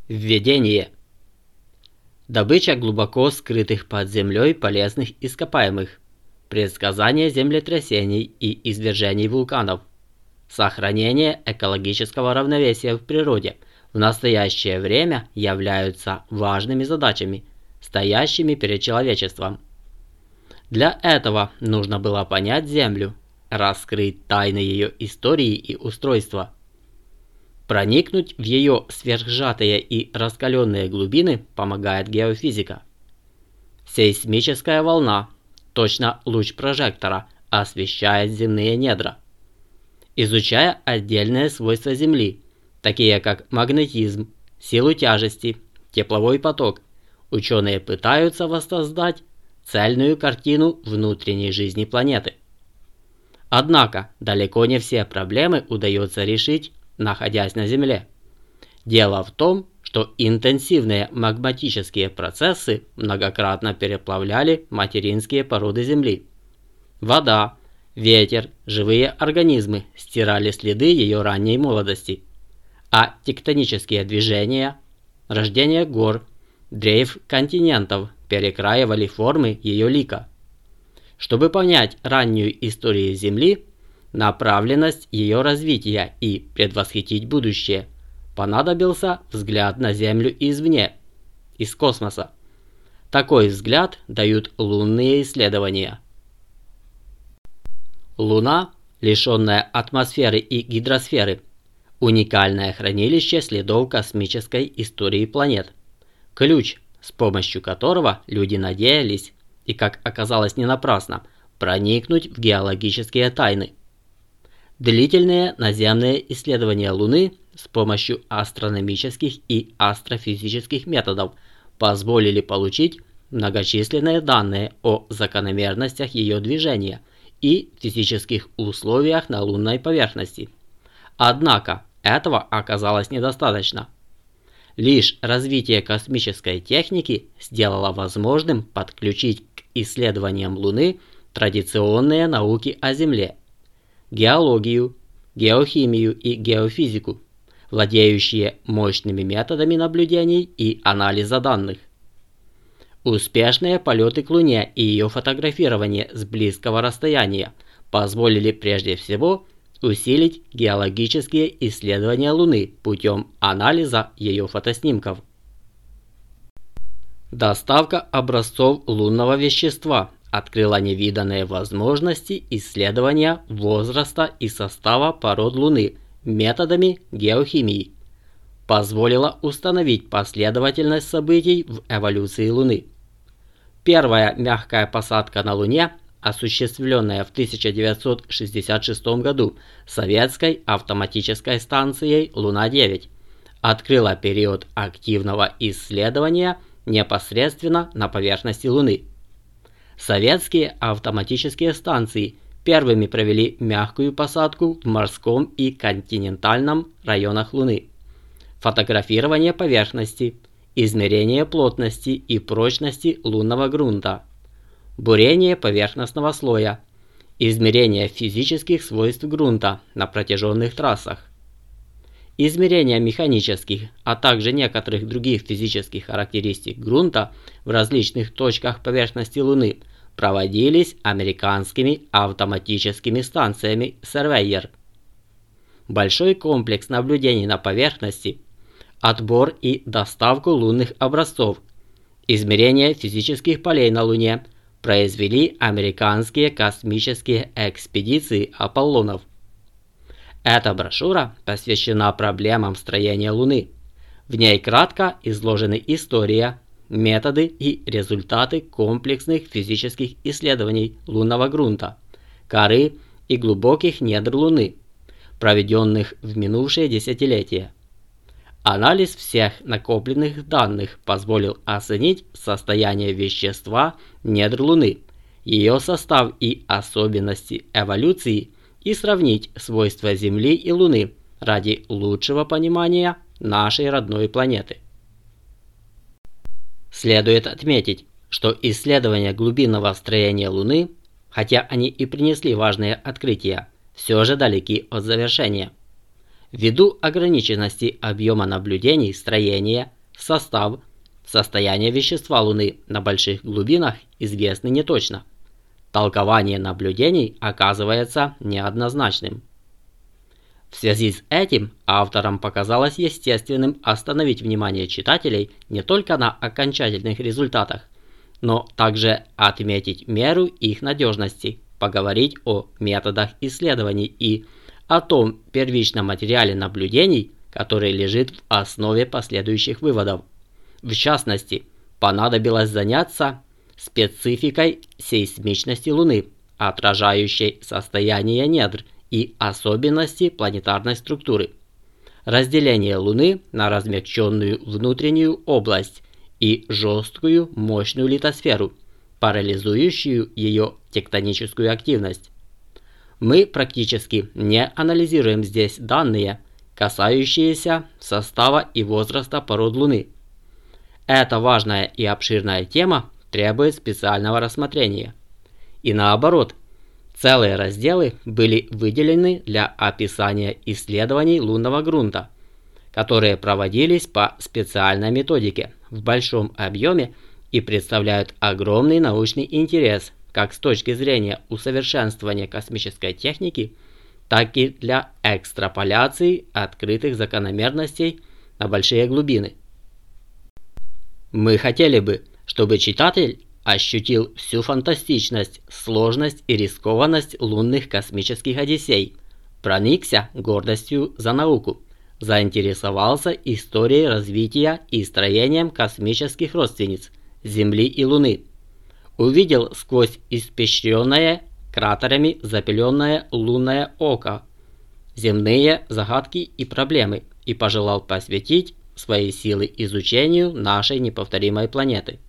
Введение. Добыча глубоко скрытых под землей полезных ископаемых. Предсказание землетрясений и извержений вулканов. Сохранение экологического равновесия в природе в настоящее время являются важными задачами, стоящими перед человечеством. Для этого нужно было понять Землю, раскрыть тайны ее истории и устройства. Проникнуть в ее сверхсжатые и раскаленные глубины помогает геофизика. Сейсмическая волна, точно луч прожектора, освещает земные недра. Изучая отдельные свойства Земли, такие как магнетизм, силу тяжести, тепловой поток, ученые пытаются воссоздать цельную картину внутренней жизни планеты. Однако далеко не все проблемы удается решить, находясь на Земле. Дело в том, что интенсивные магматические процессы многократно переплавляли материнские породы Земли. Вода, ветер, живые организмы стирали следы ее ранней молодости, а тектонические движения, рождение гор, дрейф континентов перекраивали формы ее лика. Чтобы понять раннюю историю Земли, направленность ее развития и предвосхитить будущее, понадобился взгляд на Землю извне, из космоса. Такой взгляд дают лунные исследования. Луна, лишенная атмосферы и гидросферы, уникальное хранилище следов космической истории планет, ключ, с помощью которого люди надеялись, и как оказалось не напрасно, проникнуть в геологические тайны. Длительные наземные исследования Луны с помощью астрономических и астрофизических методов позволили получить многочисленные данные о закономерностях ее движения и физических условиях на лунной поверхности. Однако этого оказалось недостаточно. Лишь развитие космической техники сделало возможным подключить к исследованиям Луны традиционные науки о Земле, геологию, геохимию и геофизику, владеющие мощными методами наблюдений и анализа данных. Успешные полеты к Луне и ее фотографирование с близкого расстояния позволили прежде всего усилить геологические исследования Луны путем анализа ее фотоснимков. Доставка образцов лунного вещества открыла невиданные возможности исследования возраста и состава пород Луны методами геохимии, позволила установить последовательность событий в эволюции Луны. Первая мягкая посадка на Луне, осуществленная в 1966 году советской автоматической станцией Луна-9, открыла период активного исследования непосредственно на поверхности Луны. Советские автоматические станции первыми провели мягкую посадку в морском и континентальном районах Луны. Фотографирование поверхности, измерение плотности и прочности лунного грунта, бурение поверхностного слоя, измерение физических свойств грунта на протяженных трассах, измерение механических, а также некоторых других физических характеристик грунта в различных точках поверхности Луны проводились американскими автоматическими станциями Surveyor. Большой комплекс наблюдений на поверхности, отбор и доставку лунных образцов, измерение физических полей на Луне произвели американские космические экспедиции Аполлонов. Эта брошюра посвящена проблемам строения Луны. В ней кратко изложены история, методы и результаты комплексных физических исследований лунного грунта, коры и глубоких недр Луны, проведенных в минувшие десятилетия. Анализ всех накопленных данных позволил оценить состояние вещества недр Луны, ее состав и особенности эволюции и сравнить свойства Земли и Луны ради лучшего понимания нашей родной планеты. Следует отметить, что исследования глубинного строения Луны, хотя они и принесли важные открытия, все же далеки от завершения. Ввиду ограниченности объема наблюдений строения, состав, состояние вещества Луны на больших глубинах известны не точно. Толкование наблюдений оказывается неоднозначным. В связи с этим авторам показалось естественным остановить внимание читателей не только на окончательных результатах, но также отметить меру их надежности, поговорить о методах исследований и о том первичном материале наблюдений, который лежит в основе последующих выводов. В частности, понадобилось заняться спецификой сейсмичности Луны, отражающей состояние недр и особенности планетарной структуры, разделение Луны на размягченную внутреннюю область и жесткую мощную литосферу, парализующую ее тектоническую активность. Мы практически не анализируем здесь данные, касающиеся состава и возраста пород Луны. Эта важная и обширная тема требует специального рассмотрения. И наоборот, целые разделы были выделены для описания исследований лунного грунта, которые проводились по специальной методике в большом объеме и представляют огромный научный интерес как с точки зрения усовершенствования космической техники, так и для экстраполяции открытых закономерностей на большие глубины. Мы хотели бы, чтобы читатель ощутил всю фантастичность, сложность и рискованность лунных космических одиссей, проникся гордостью за науку, заинтересовался историей развития и строением космических родственниц Земли и Луны, увидел сквозь испещренное кратерами запыленное лунное око земные загадки и проблемы и пожелал посвятить свои силы изучению нашей неповторимой планеты.